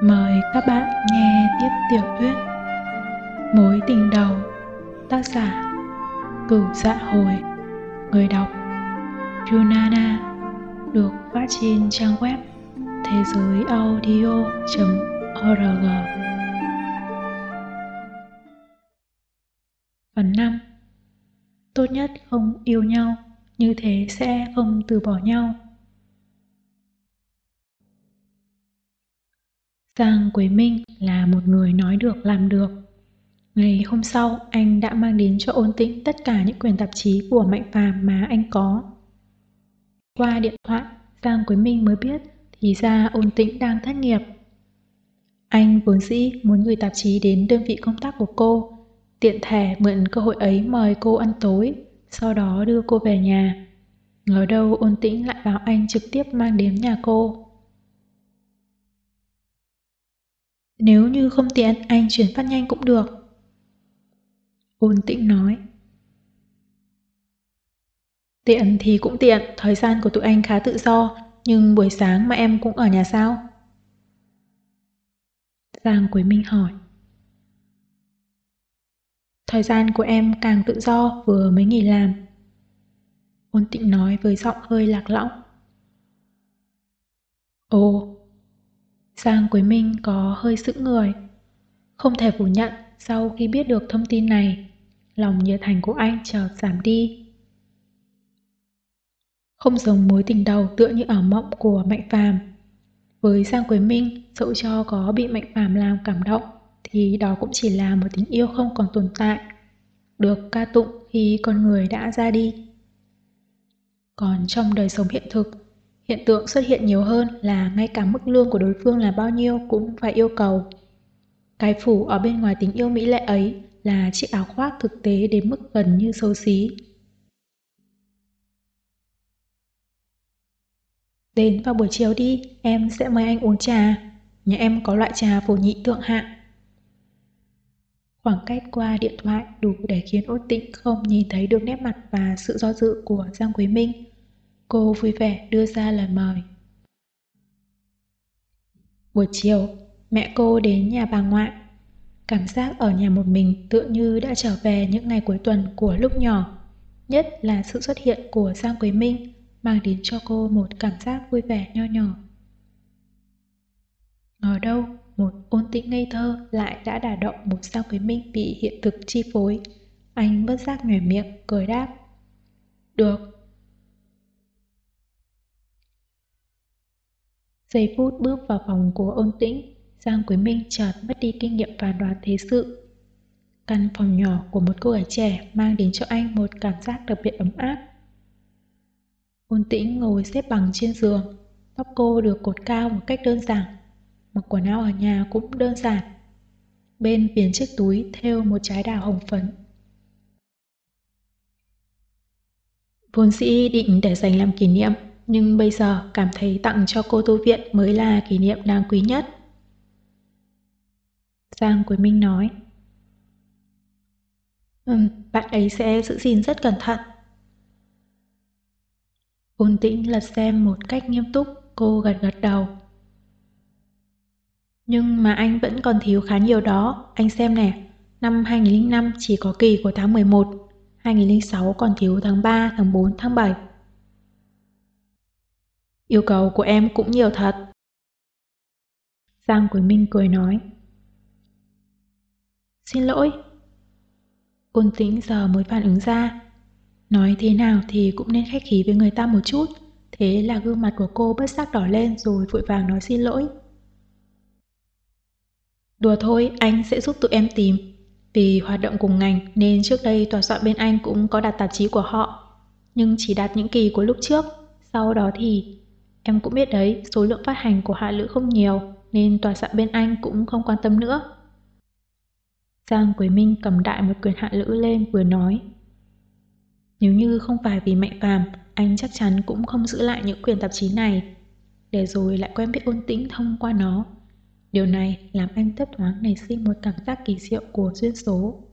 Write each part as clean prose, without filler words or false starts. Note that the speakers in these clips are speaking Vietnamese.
Mời các bạn nghe tiếp tiểu thuyết Mối tình đầu, tác giả Cửu Dạ Hồi, người đọc Junana, được phát trên trang web thế giới audio.org. Phần 5. Tốt nhất không yêu nhau, như thế sẽ không từ bỏ nhau. Giang Quế Minh là một người nói được làm được. Ngày hôm sau, anh đã mang đến cho Ôn Tĩnh tất cả những quyển tạp chí của Mạnh Phàm mà anh có. Qua điện thoại, Giang Quế Minh mới biết thì ra Ôn Tĩnh đang thất nghiệp. Anh vốn dĩ muốn gửi tạp chí đến đơn vị công tác của cô, tiện thể mượn cơ hội ấy mời cô ăn tối, sau đó đưa cô về nhà. Ngờ đâu Ôn Tĩnh lại bảo anh trực tiếp mang đến nhà cô. Nếu như không tiện, anh chuyển phát nhanh cũng được. Ôn Tĩnh nói. Tiện thì cũng tiện, thời gian của tụi anh khá tự do, nhưng buổi sáng mà em cũng ở nhà sao? Giang Quế Minh hỏi. Thời gian của em càng tự do, vừa mới nghỉ làm. Ôn Tĩnh nói với giọng hơi lạc lõng. Ồ. Giang Quế Minh có hơi sững người. Không thể phủ nhận, sau khi biết được thông tin này, lòng nhiệt thành của anh chợt giảm đi. Không giống mối tình đầu tựa như ảo mộng của Mạnh Phàm. Với Giang Quế Minh, dẫu cho có bị Mạnh Phàm làm cảm động, thì đó cũng chỉ là một tình yêu không còn tồn tại, được ca tụng khi con người đã ra đi. Còn trong đời sống hiện thực, hiện tượng xuất hiện nhiều hơn là ngay cả mức lương của đối phương là bao nhiêu cũng phải yêu cầu. Cái phủ ở bên ngoài tình yêu mỹ lệ ấy là chiếc áo khoác thực tế đến mức gần như xấu xí. Đến vào buổi chiều đi, em sẽ mời anh uống trà. Nhà em có loại trà phổ nhị thượng hạng. Khoảng cách qua điện thoại đủ để khiến Ôn Tĩnh không nhìn thấy được nét mặt và sự do dự của Giang Quế Minh. Cô vui vẻ đưa ra lời mời. Buổi chiều, mẹ cô đến nhà bà ngoại. Cảm giác ở nhà một mình tựa như đã trở về những ngày cuối tuần của lúc nhỏ. Nhất là sự xuất hiện của Giang Quế Minh mang đến cho cô một cảm giác vui vẻ nho nhỏ. Ngờ đâu, một Ôn Tĩnh ngây thơ lại đã đả động một Giang Quế Minh bị hiện thực chi phối. Anh bất giác nhoẻn miệng, cười đáp. Được. Giây phút bước vào phòng của Ôn Tĩnh, Giang Quế Minh chợt mất đi kinh nghiệm phán đoán thế sự. Căn phòng nhỏ của một cô gái trẻ mang đến cho anh một cảm giác đặc biệt ấm áp. Ôn Tĩnh ngồi xếp bằng trên giường, tóc cô được cột cao một cách đơn giản, mặc quần áo ở nhà cũng đơn giản. Bên viền chiếc túi thêu một trái đào hồng phấn. Vốn dĩ định để dành làm kỷ niệm, nhưng bây giờ cảm thấy tặng cho cô tu viện mới là kỷ niệm đáng quý nhất. Giang Quế Minh nói. Bạn ấy sẽ giữ gìn rất cẩn thận. Ôn Tĩnh lật xem một cách nghiêm túc, cô gật gật đầu. Nhưng mà anh vẫn còn thiếu khá nhiều đó, anh xem nè, năm 2005 chỉ có kỳ của tháng 11, 2006 còn thiếu tháng 3, tháng 4, tháng 7. Yêu cầu của em cũng nhiều thật. Giang Quế Minh cười nói. Xin lỗi. Ôn Tĩnh giờ mới phản ứng ra. Nói thế nào thì cũng nên khách khí với người ta một chút. Thế là gương mặt của cô bất giác đỏ lên rồi vội vàng nói xin lỗi. Đùa thôi, anh sẽ giúp tụi em tìm. Vì hoạt động cùng ngành nên trước đây tòa soạn bên anh cũng có đặt tạp chí của họ. Nhưng chỉ đặt những kỳ của lúc trước. Sau đó thì... Em cũng biết đấy, số lượng phát hành của Hạ Lữ không nhiều nên tòa soạn bên anh cũng không quan tâm nữa. Giang Quế Minh cầm đại một quyển Hạ Lữ lên vừa nói. Nếu như không phải vì Mạnh Phàm, anh chắc chắn cũng không giữ lại những quyển tạp chí này, để rồi lại quen biết Ôn Tĩnh thông qua nó. Điều này làm anh thấp thoáng nảy sinh một cảm giác kỳ diệu của duyên số.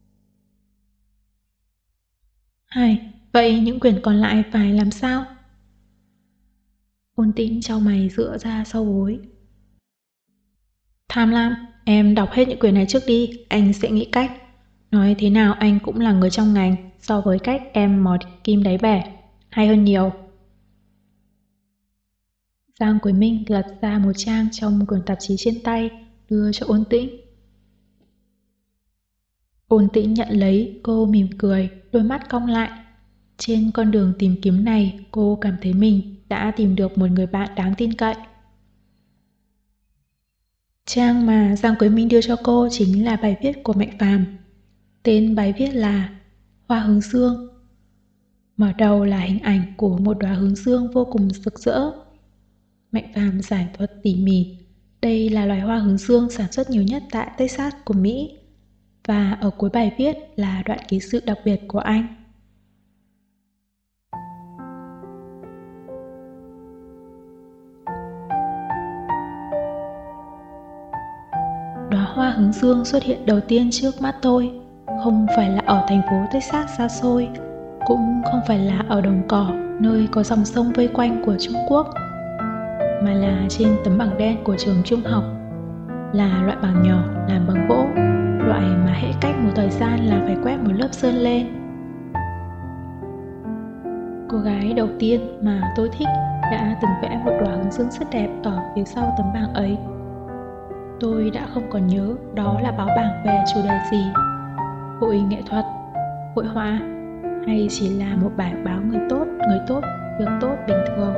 Vậy những quyển còn lại phải làm sao? Ôn Tĩnh chau mày dựa ra sau gối. Tham lam, em đọc hết những quyển này trước đi, anh sẽ nghĩ cách. Nói thế nào anh cũng là người trong ngành, so với cách em mò kim đáy bể, hay hơn nhiều. Giang Quế Minh lật ra một trang trong quyển tạp chí trên tay, đưa cho Ôn Tĩnh. Ôn Tĩnh nhận lấy, cô mỉm cười, đôi mắt cong lại. Trên con đường tìm kiếm này, cô cảm thấy mình đã tìm được một người bạn đáng tin cậy. Trang mà Giang Quế Minh đưa cho cô chính là bài viết của Mạnh Phàm. Tên bài viết là Hoa hướng dương. Mở đầu là hình ảnh của một đóa hướng dương vô cùng rực rỡ. Mạnh Phàm giải thuật tỉ mỉ. Đây là loài hoa hướng dương sản xuất nhiều nhất tại Texas của Mỹ. Và ở cuối bài viết là đoạn ký sự đặc biệt của anh. Đóa hoa hướng dương xuất hiện đầu tiên trước mắt tôi, không phải là ở thành phố Texas xa xôi, cũng không phải là ở đồng cỏ nơi có dòng sông vây quanh của Trung Quốc, mà là trên tấm bảng đen của trường trung học. Là loại bảng nhỏ làm bằng gỗ, loại mà hễ cách một thời gian là phải quét một lớp sơn lên. Cô gái đầu tiên mà tôi thích đã từng vẽ một đóa hướng dương rất đẹp ở phía sau tấm bảng ấy. Tôi đã không còn nhớ đó là báo bảng về chủ đề gì, hội nghệ thuật, hội họa, hay chỉ là một bài báo người tốt, việc tốt bình thường.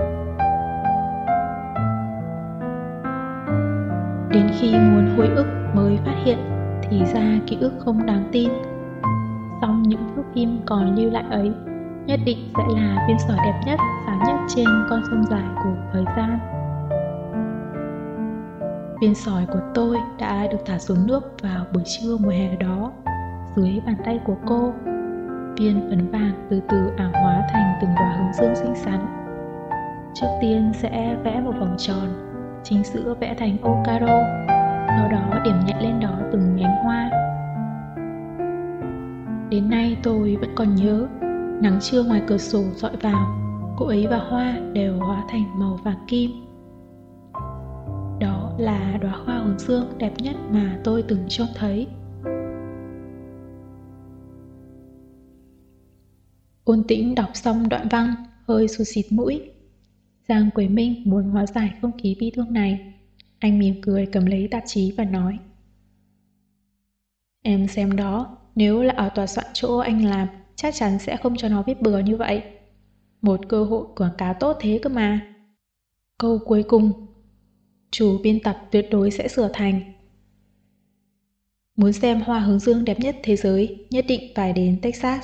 Đến khi muốn hồi ức mới phát hiện thì ra ký ức không đáng tin. Song những thước phim còn lưu lại ấy nhất định sẽ là viên sỏi đẹp nhất, sáng nhất trên con sông dài của thời gian. Viên sỏi của tôi đã được thả xuống nước vào buổi trưa mùa hè đó, dưới bàn tay của cô. Viên phấn vàng từ từ ảo hóa thành từng đóa hướng dương xinh xắn. Trước tiên sẽ vẽ một vòng tròn, chính giữa vẽ thành ô caro, sau đó điểm nhẹ lên đó từng nhánh hoa. Đến nay tôi vẫn còn nhớ, nắng trưa ngoài cửa sổ dọi vào, cô ấy và hoa đều hóa thành màu vàng kim. Đó là đóa hoa hướng dương đẹp nhất mà tôi từng trông thấy. Ôn Tĩnh đọc xong đoạn văn, hơi sụt xịt mũi. Giang Quế Minh muốn hóa giải không khí bi thương này. Anh mỉm cười cầm lấy tạp chí và nói: Em xem đó, nếu là ở tòa soạn chỗ anh làm, chắc chắn sẽ không cho nó viết bừa như vậy. Một cơ hội quảng cáo tốt thế cơ mà. Câu cuối cùng, chủ biên tập tuyệt đối sẽ sửa thành: Muốn xem hoa hướng dương đẹp nhất thế giới, nhất định phải đến Texas.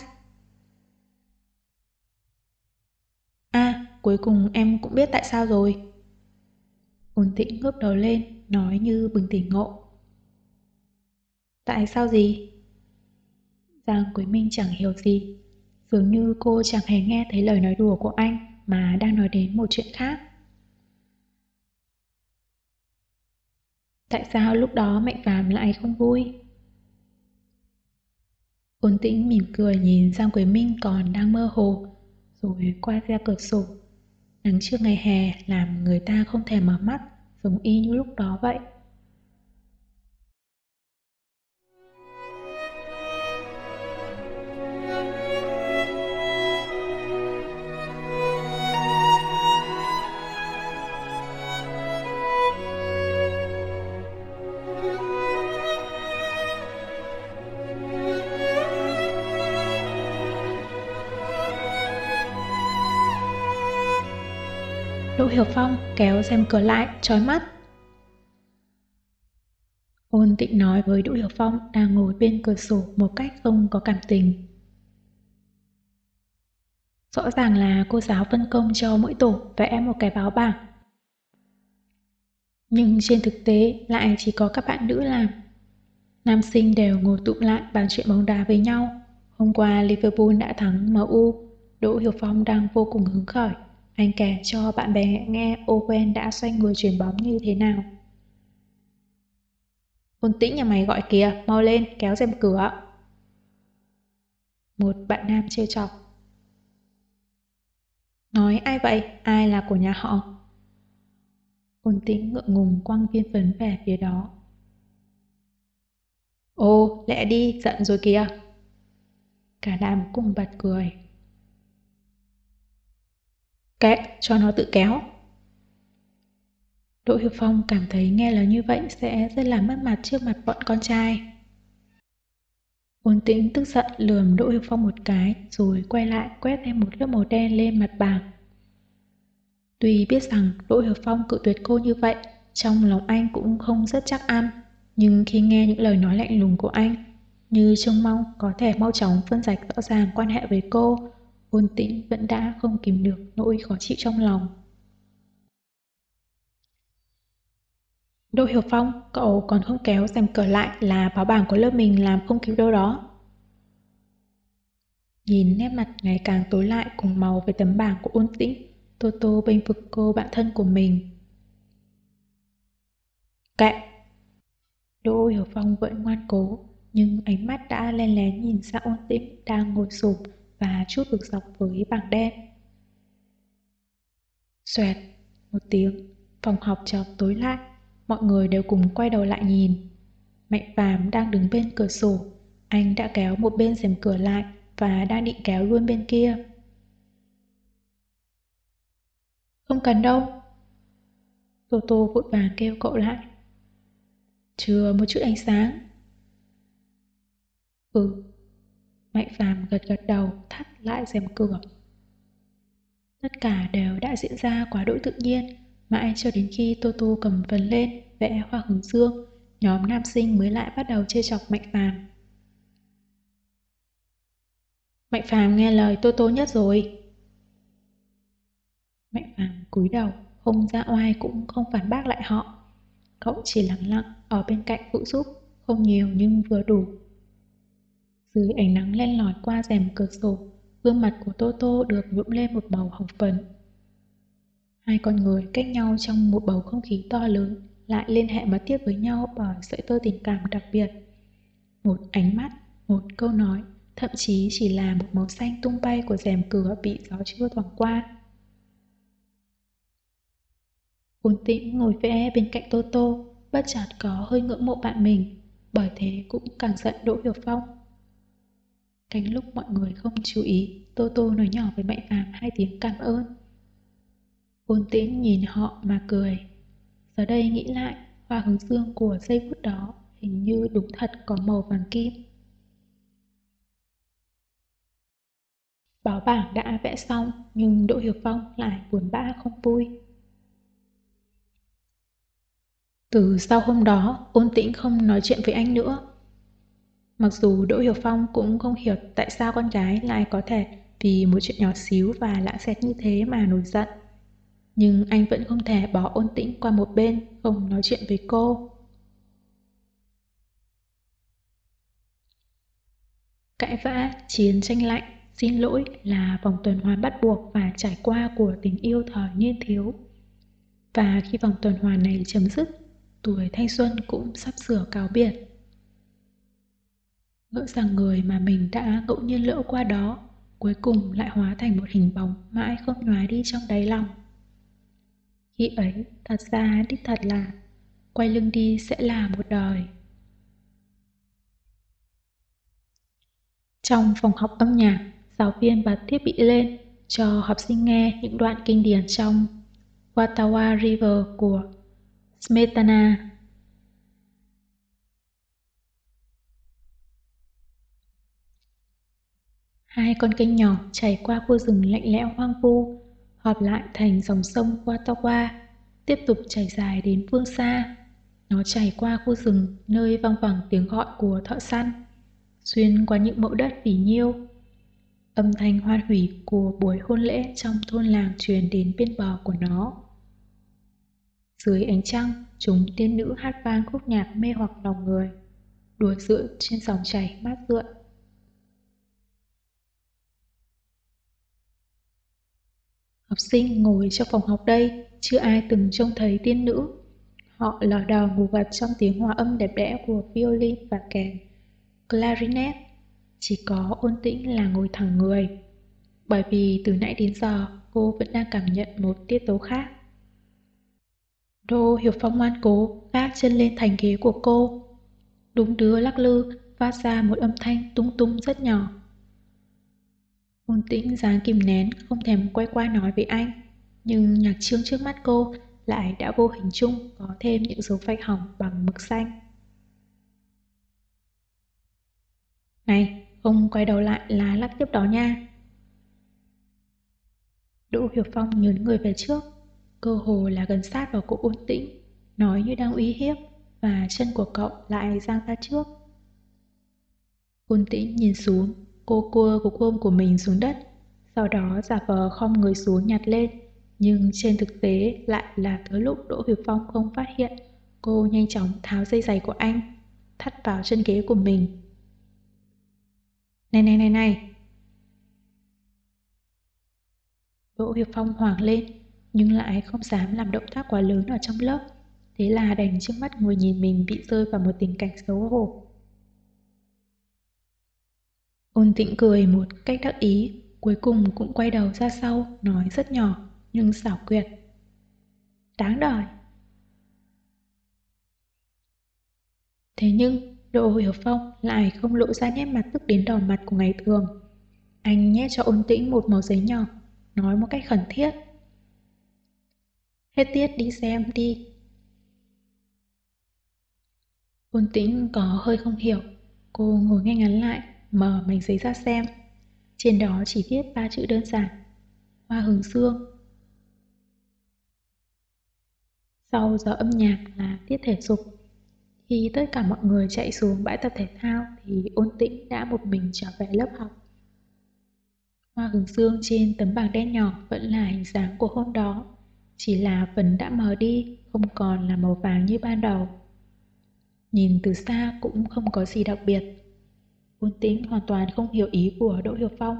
Cuối cùng em cũng biết tại sao rồi. Ôn Tĩnh ngước đầu lên, nói như bừng tỉnh ngộ. Tại sao gì? Giang Quế Minh chẳng hiểu gì, dường như cô chẳng hề nghe thấy lời nói đùa của anh mà đang nói đến một chuyện khác. Tại sao lúc đó Mạnh Phàm lại không vui? Ôn Tĩnh mỉm cười nhìn Giang Quế Minh còn đang mơ hồ, rồi qua ra cửa sổ. Nắng trưa ngày hè làm người ta không thể mở mắt, giống y như lúc đó vậy. Đỗ Hiểu Phong kéo rèm cửa lại, chói mắt. Ôn Tĩnh nói với Đỗ Hiểu Phong đang ngồi bên cửa sổ một cách không có cảm tình. Rõ ràng là cô giáo phân công cho mỗi tổ vẽ một cái báo bảng. Nhưng trên thực tế lại chỉ có các bạn nữ làm. Nam sinh đều ngồi tụm lại bàn chuyện bóng đá với nhau. Hôm qua Liverpool đã thắng MU. Đỗ Hiểu Phong đang vô cùng hứng khởi. Anh kể cho bạn bè nghe Owen đã xoay người chuyền bóng như thế nào. Ôn Tĩnh nhà mày gọi kìa, mau lên, kéo rèm cửa. Một bạn nam trêu chọc. Nói ai vậy? Ai là của nhà họ? Ôn Tĩnh ngượng ngùng quăng viên phấn về phía đó. Ô, lẹ đi, giận rồi kìa. Cả đám cùng bật cười. Kệ, cho nó tự kéo. Đỗ Hiểu Phong cảm thấy nghe lời như vậy sẽ rất là mất mặt trước mặt bọn con trai. Ôn Tĩnh tức giận lườm Đỗ Hiểu Phong một cái rồi quay lại quét thêm một lớp màu đen lên mặt bàn. Tuy biết rằng Đỗ Hiểu Phong cự tuyệt cô như vậy, trong lòng anh cũng không rất chắc ăn, nhưng khi nghe những lời nói lạnh lùng của anh, như trông mong có thể mau chóng phân rạch rõ ràng quan hệ với cô, Ôn Tĩnh vẫn đã không kìm được nỗi khó chịu trong lòng. Đỗ Hiểu Phong, cậu còn không kéo rèm cửa lại là báo bảng của lớp mình làm không cứu đâu đó. Nhìn nét mặt ngày càng tối lại cùng màu với tấm bảng của Ôn Tĩnh, Tô Tô bênh vực cô bạn thân của mình. Kệ! Đỗ Hiểu Phong vẫn ngoan cố, nhưng ánh mắt đã len lén nhìn sang Ôn Tĩnh đang ngồi xổm và chút vực dọc với bảng đen. Xoẹt! Một tiếng, phòng học chợt tối lại, mọi người đều cùng quay đầu lại nhìn. Mạnh Phàm đang đứng bên cửa sổ, anh đã kéo một bên rèm cửa lại và đang định kéo luôn bên kia. Không cần đâu. Tô Tô vội vàng kêu cậu lại. Chưa một chút ánh sáng. Ừ. Mạnh Phàm gật gật đầu thắt lại rèm cửa. Tất cả đều đã diễn ra quá đỗi tự nhiên, mãi cho đến khi Tô Tô cầm vần lên vẽ hoa hướng dương, nhóm nam sinh mới lại bắt đầu trêu chọc Mạnh Phàm. Mạnh Phàm nghe lời Tô Tô nhất rồi. Mạnh Phàm cúi đầu, không ra oai cũng không phản bác lại họ. Cậu chỉ lặng lặng ở bên cạnh phụ giúp, không nhiều nhưng vừa đủ. Dưới ánh nắng len lỏi qua rèm cửa sổ, gương mặt của Tô Tô được nhuộm lên một màu hồng phấn. Hai con người cách nhau trong một bầu không khí to lớn lại liên hệ mật thiết với nhau bởi sợi tơ tình cảm đặc biệt. Một ánh mắt, một câu nói, thậm chí chỉ là một màu xanh tung bay của rèm cửa bị gió trưa thoảng qua. Ôn Tĩnh ngồi vẽ bên cạnh Tô Tô, bất chợt có hơi ngưỡng mộ bạn mình, bởi thế cũng càng giận Đỗ Hiểu Phong. Cánh lúc mọi người không chú ý, Tô Tô nói nhỏ với Mạnh Phàm hai tiếng cảm ơn. Ôn Tĩnh nhìn họ mà cười. Giờ đây nghĩ lại, hoa hướng dương của giây phút đó hình như đúng thật có màu vàng kim. Báo bảng đã vẽ xong, nhưng Đỗ Hiểu Phong lại buồn bã không vui. Từ sau hôm đó, Ôn Tĩnh không nói chuyện với anh nữa. Mặc dù Đỗ Hiểu Phong cũng không hiểu tại sao con gái lại có thể vì một chuyện nhỏ xíu và lãng xẹt như thế mà nổi giận. Nhưng anh vẫn không thể bỏ Ôn Tĩnh qua một bên, không nói chuyện với cô. Cãi vã, chiến tranh lạnh, xin lỗi là vòng tuần hoàn bắt buộc và trải qua của tình yêu thời niên thiếu. Và khi vòng tuần hoàn này chấm dứt, tuổi thanh xuân cũng sắp sửa cáo biệt. Ngỡ rằng người mà mình đã ngẫu nhiên lỡ qua đó, cuối cùng lại hóa thành một hình bóng mãi không nhóa đi trong đáy lòng. Khi ấy, thật ra đích thật là quay lưng đi sẽ là một đời. Trong phòng học âm nhạc, giáo viên bật thiết bị lên cho học sinh nghe những đoạn kinh điển trong Watawa River của Smetana. Hai con kênh nhỏ chảy qua khu rừng lạnh lẽo hoang vu, hợp lại thành dòng sông Watawa, tiếp tục chảy dài đến phương xa. Nó chảy qua khu rừng nơi vang vẳng tiếng gọi của thợ săn, xuyên qua những mẫu đất phì nhiêu. Âm thanh hoan hỉ của buổi hôn lễ trong thôn làng truyền đến bên bờ của nó. Dưới ánh trăng, chúng tiên nữ hát vang khúc nhạc mê hoặc lòng người, đùa giỡn trên dòng chảy mát rượi. Học sinh ngồi trong phòng học đây, chưa ai từng trông thấy tiên nữ. Họ lờ đờ ngủ gật trong tiếng hòa âm đẹp đẽ của violin và kèn, clarinet. Chỉ có Ôn Tĩnh là ngồi thẳng người, bởi vì từ nãy đến giờ cô vẫn đang cảm nhận một tiết tấu khác. Đỗ Hiểu Phong ngoan cố gác chân lên thành ghế của cô. Đúng đứa lắc lư, phát ra một âm thanh tung tung rất nhỏ. Ôn Tĩnh dáng kìm nén, không thèm quay qua nói với anh. Nhưng nhạc trương trước mắt cô lại đã vô hình chung có thêm những dấu vạch hỏng bằng mực xanh. Này, không quay đầu lại là lắc tiếp đó nha. Đỗ Hiểu Phong nhớn người về trước, cơ hồ là gần sát vào cổ Ôn Tĩnh, nói như đang uy hiếp, và chân của cậu lại giang ra trước. Ôn Tĩnh nhìn xuống, cô cua cục ôm của mình xuống đất, sau đó giả vờ khom người xuống nhặt lên, nhưng trên thực tế lại là tới lúc Đỗ Hiểu Phong không phát hiện, cô nhanh chóng tháo dây giày của anh, thắt vào chân ghế của mình. Này này này này! Đỗ Hiểu Phong hoảng lên, nhưng lại không dám làm động tác quá lớn ở trong lớp, thế là đành trước mắt ngồi nhìn mình bị rơi vào một tình cảnh xấu hổ. Ôn Tĩnh cười một cách đắc ý, cuối cùng cũng quay đầu ra sau, nói rất nhỏ, nhưng xảo quyệt. Đáng đời. Thế nhưng, Đỗ Hiểu Phong lại không lộ ra nét mặt tức đến đỏ mặt của ngày thường. Anh nhét cho Ôn Tĩnh một mẩu giấy nhỏ, nói một cách khẩn thiết. Hết tiết đi xem đi. Ôn Tĩnh có hơi không hiểu, cô ngồi ngay ngắn lại, mở mảnh giấy ra xem. Trên đó chỉ viết 3 chữ đơn giản: Hoa hướng dương. Sau giờ âm nhạc là tiết thể dục. Khi tất cả mọi người chạy xuống bãi tập thể thao thì Ôn Tĩnh đã một mình trở về lớp học. Hoa hướng dương trên tấm bảng đen nhỏ vẫn là hình dáng của hôm đó, chỉ là phần đã mờ đi, không còn là màu vàng như ban đầu. Nhìn từ xa cũng không có gì đặc biệt. Ôn Tĩnh hoàn toàn không hiểu ý của Đỗ Hiểu Phong.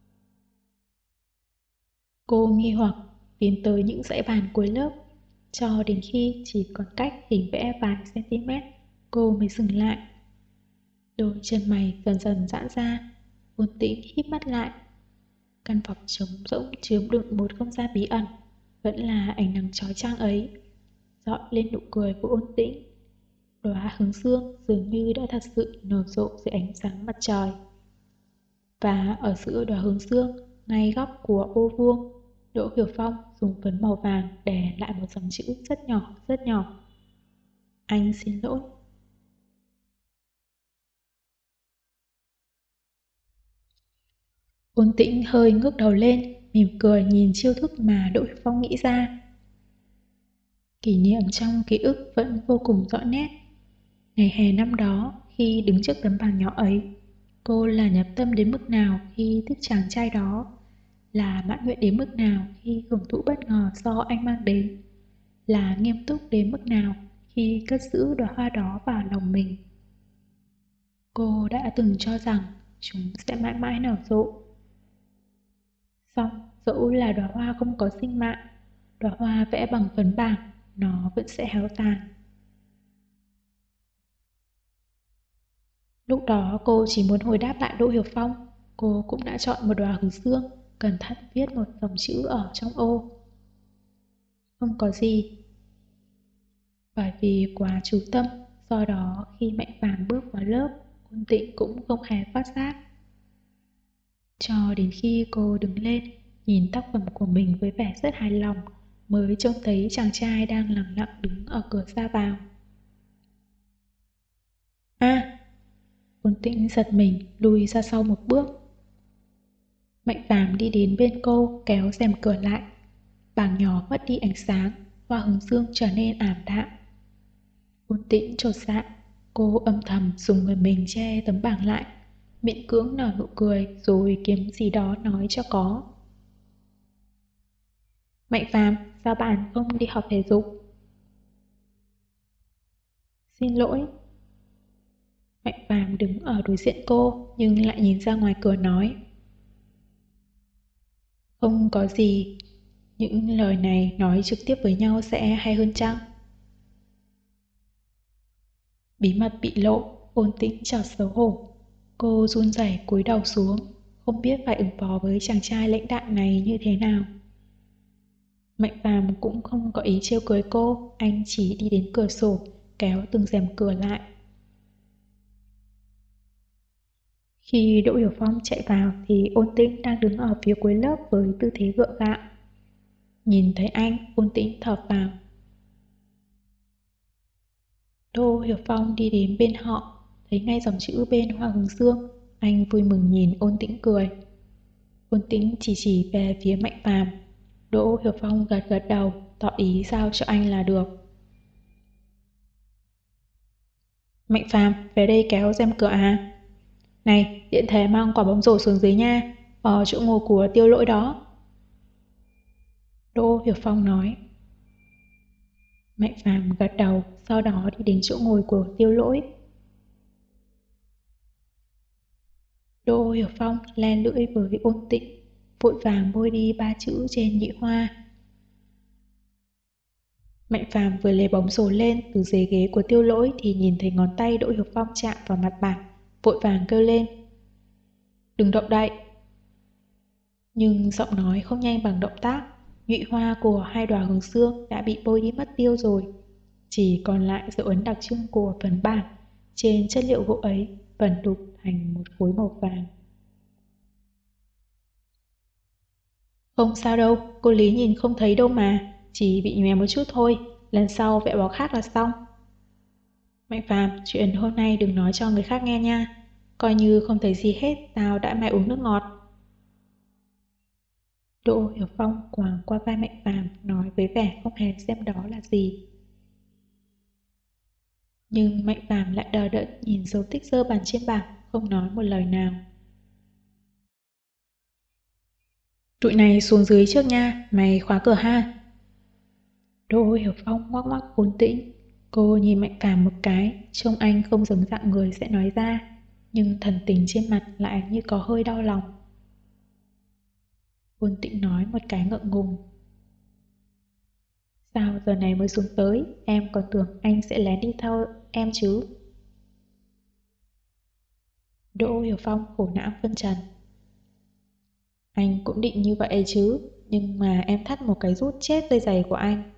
Cô nghi hoặc tiến tới những dãy bàn cuối lớp, cho đến khi chỉ còn cách hình vẽ vài cm, cô mới dừng lại. Đôi chân mày dần dần giãn ra, Ôn Tĩnh híp mắt lại. Căn phòng trống rỗng chứa đựng một không gian bí ẩn, vẫn là ánh nắng chói chang ấy, dọi lên nụ cười của Ôn Tĩnh. Đóa hướng dương dường như đã thật sự nở rộ dưới ánh sáng mặt trời. Và ở giữa đóa hướng dương, ngay góc của ô vuông, Đỗ Hiểu Phong dùng phấn màu vàng để lại một dòng chữ rất nhỏ rất nhỏ. Anh xin lỗi. Ôn Tĩnh hơi ngước đầu lên, mỉm cười nhìn chiêu thức mà Đỗ Hiểu Phong nghĩ ra. Kỷ niệm trong ký ức vẫn vô cùng rõ nét. Ngày hè năm đó, khi đứng trước tấm bảng nhỏ ấy, cô là nhập tâm đến mức nào khi thích chàng trai đó, là mãn nguyện đến mức nào khi hưởng thụ bất ngờ do anh mang đến, là nghiêm túc đến mức nào khi cất giữ đóa hoa đó vào lòng mình. Cô đã từng cho rằng chúng sẽ mãi mãi nở rộ. Xong, dẫu là đóa hoa không có sinh mạng, đóa hoa vẽ bằng phấn bảng, nó vẫn sẽ héo tàn. Lúc đó cô chỉ muốn hồi đáp lại Đỗ Hiểu Phong. Cô cũng đã chọn một đóa hướng dương, cẩn thận viết một dòng chữ ở trong ô. Không có gì. Bởi vì quá chú tâm, do đó khi Mạnh Phàm bước vào lớp, Ôn Tĩnh cũng không hề phát giác. Cho đến khi cô đứng lên, nhìn tác phẩm của mình với vẻ rất hài lòng, mới trông thấy chàng trai đang lặng lặng đứng ở cửa ra vào. Ôn Tĩnh giật mình lùi ra sau một bước. Mạnh Phàm đi đến bên cô, kéo rèm cửa lại. Bảng nhỏ mất đi ánh sáng, hoa hướng dương trở nên ảm đạm. Ôn Tĩnh chột dạ, cô âm thầm dùng người mình che tấm bảng lại, miễn cưỡng nở nụ cười rồi kiếm gì đó nói cho có. Mạnh Phàm, sao bạn không đi học thể dục? Xin lỗi. Mạnh Phàm đứng ở đối diện cô nhưng lại nhìn ra ngoài cửa nói. Không có gì, những lời này nói trực tiếp với nhau sẽ hay hơn chăng? Bí mật bị lộ, Ôn Tĩnh chợt xấu hổ. Cô run rẩy cúi đầu xuống, không biết phải ứng phó với chàng trai lãnh đạm này như thế nào. Mạnh Phàm cũng không có ý trêu cười cô, anh chỉ đi đến cửa sổ, kéo từng rèm cửa lại. Khi Đỗ Hiểu Phong chạy vào thì Ôn Tĩnh đang đứng ở phía cuối lớp với tư thế gượng gạo. Nhìn thấy anh, Ôn Tĩnh thở phào. Đỗ Hiểu Phong đi đến bên họ, thấy ngay dòng chữ bên Hoa Hướng Dương. Anh vui mừng nhìn Ôn Tĩnh cười. Ôn Tĩnh chỉ về phía Mạnh Phàm. Đỗ Hiểu Phong gật gật đầu, tỏ ý giao cho anh là được. Mạnh Phàm, về đây kéo rèm cửa à? Này, tiện thể mang quả bóng rổ xuống dưới nha, ở chỗ ngồi của Tiêu Lỗi đó. Đỗ Hiểu Phong nói. Mạnh Phàm gật đầu, sau đó đi đến chỗ ngồi của Tiêu Lỗi. Đỗ Hiểu Phong len lưỡi với Ôn Tĩnh, vội vàng bôi đi 3 chữ trên nhị hoa. Mạnh Phàm vừa lấy bóng rổ lên từ dưới ghế của Tiêu Lỗi thì nhìn thấy ngón tay Đỗ Hiểu Phong chạm vào mặt bàn, vội vàng kêu lên. Đừng động đậy. Nhưng giọng nói không nhanh bằng động tác, nhụy hoa của hai đóa hướng dương đã bị bôi đi mất tiêu rồi. Chỉ còn lại dấu ấn đặc trưng của phần bản, trên chất liệu gỗ ấy vẩn đục thành một khối màu vàng. Không sao đâu, cô Lý nhìn không thấy đâu mà, chỉ bị nhòe một chút thôi, lần sau vẽ bó khác là xong. Mạnh Phàm, chuyện hôm nay đừng nói cho người khác nghe nha, coi như không thấy gì hết, tao đã mày uống nước ngọt. Đỗ Hiểu Phong quàng qua vai Mạnh Phàm nói với vẻ không hề xem đó là gì. Nhưng Mạnh Phàm lại đờ đẫn nhìn dấu tích dơ bàn trên bảng, không nói một lời nào. Tụi này xuống dưới trước nha, mày khóa cửa ha. Đỗ Hiểu Phong ngoắc ngoắc Ôn Tĩnh. Cô nhìn Mạnh Phàm một cái, trông anh không giống dạng người sẽ nói ra, nhưng thần tình trên mặt lại như có hơi đau lòng. Ôn Tĩnh nói một cái ngượng ngùng. Sao giờ này mới xuống tới, em còn tưởng anh sẽ lén đi theo em chứ. Đỗ Hiểu Phong khổ não phân trần. Anh cũng định như vậy chứ, nhưng mà em thắt một cái rút chết dây giày của anh.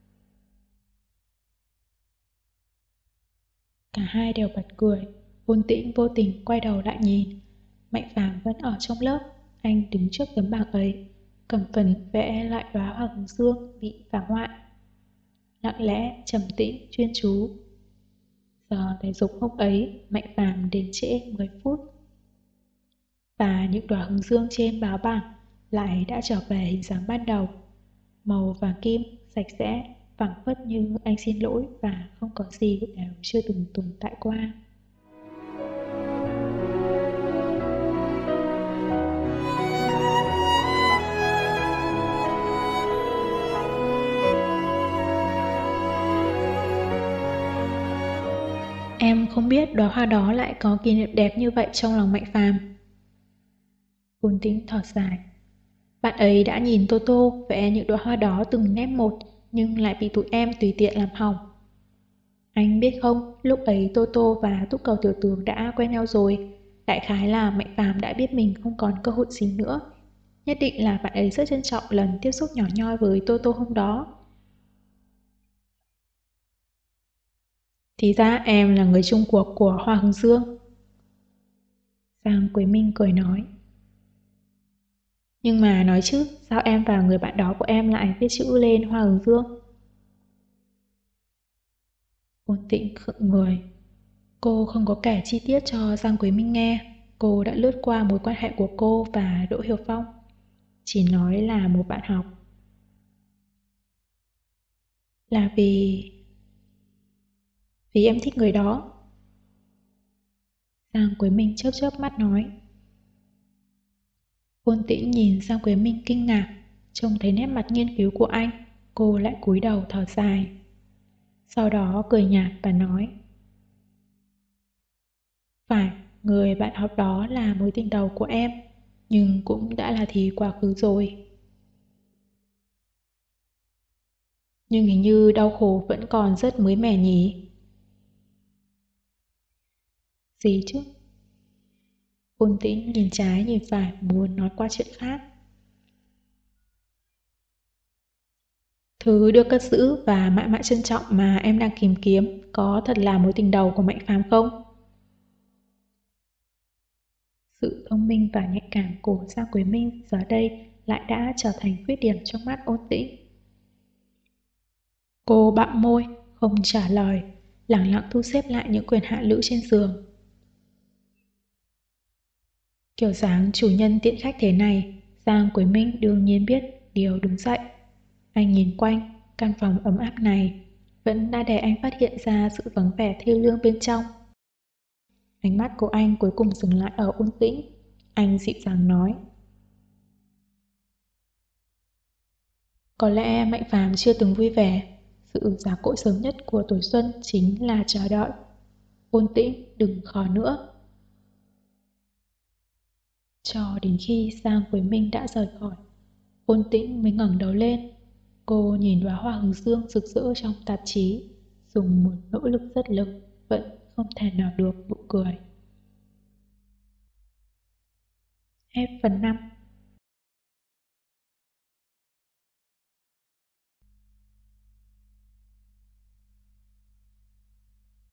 Cả hai đều bật cười, Ôn Tĩnh vô tình quay đầu lại nhìn. Mạnh Phàm vẫn ở trong lớp, anh đứng trước tấm bảng ấy, cầm phần vẽ lại đóa hoa hướng dương bị phá hoại. Lặng lẽ, trầm tĩnh, chuyên chú. Giờ thể dục hôm ấy, Mạnh Phàm đến trễ 10 phút. Và những đóa hướng dương trên báo bảng lại đã trở về hình dáng ban đầu. Màu vàng kim, sạch sẽ, phảng phất như anh xin lỗi và không có gì đều chưa từng tồn tại qua. Em không biết đóa hoa đó lại có kỷ niệm đẹp như vậy trong lòng Mạnh Phàm. Ôn Tĩnh thở dài. Bạn ấy đã nhìn Toto vẽ những đóa hoa đó từng nét một, nhưng lại bị tụi em tùy tiện làm hỏng. Anh biết không, lúc ấy Toto và Túc Cầu Tiểu Tướng đã quen nhau rồi. Đại khái là Mạnh Phàm đã biết mình không còn cơ hội gì nữa. Nhất định là bạn ấy rất trân trọng lần tiếp xúc nhỏ nhoi với Toto hôm đó. Thì ra em là người chung cuộc của Hoa Hướng Dương. Giang Quế Minh cười nói. Nhưng mà nói chứ, sao em và người bạn đó của em lại viết chữ lên Hoa Hướng Dương? Ôn Tĩnh khựng người. Cô không có kể chi tiết cho Giang Quế Minh nghe. Cô đã lướt qua mối quan hệ của cô và Đỗ Hiểu Phong. Chỉ nói là một bạn học. Là vì em thích người đó. Giang Quế Minh chớp chớp mắt nói. Ôn Tĩnh nhìn Giang Quế Minh kinh ngạc, trông thấy nét mặt nghiên cứu của anh, cô lại cúi đầu thở dài. Sau đó cười nhạt và nói. Phải, người bạn học đó là mối tình đầu của em, nhưng cũng đã là thì quá khứ rồi. Nhưng hình như đau khổ vẫn còn rất mới mẻ nhỉ? Gì chứ? Ôn Tĩnh nhìn trái nhìn phải muốn nói qua chuyện khác. Thứ được cất giữ và mãi mãi trân trọng mà em đang tìm kiếm có thật là mối tình đầu của Mạnh Phàm không? Sự thông minh và nhạy cảm của Giang Quế Minh giờ đây lại đã trở thành khuyết điểm trong mắt Ôn Tĩnh. Cô bặm môi, không trả lời, lẳng lặng thu xếp lại những quyển hạ lữ trên giường. Kiểu dáng chủ nhân tiện khách thế này, Giang Quế Minh đương nhiên biết điều đứng dậy. Anh nhìn quanh, căn phòng ấm áp này vẫn đã để anh phát hiện ra sự vắng vẻ thê lương bên trong. Ánh mắt của anh cuối cùng dừng lại ở Ôn Tĩnh. Anh dịu dàng nói: có lẽ Mạnh Phàm chưa từng vui vẻ. Sự già cỗi sớm nhất của tuổi xuân chính là chờ đợi. Ôn Tĩnh, đừng khó nữa. Cho đến khi Giang Quế Minh đã rời khỏi, Ôn Tĩnh mới ngẩng đầu lên. Cô nhìn đóa hoa hướng dương rực rỡ trong tạp chí, dùng một nỗ lực rất lớn vẫn không thể nào được nụ cười. Hết phần 5.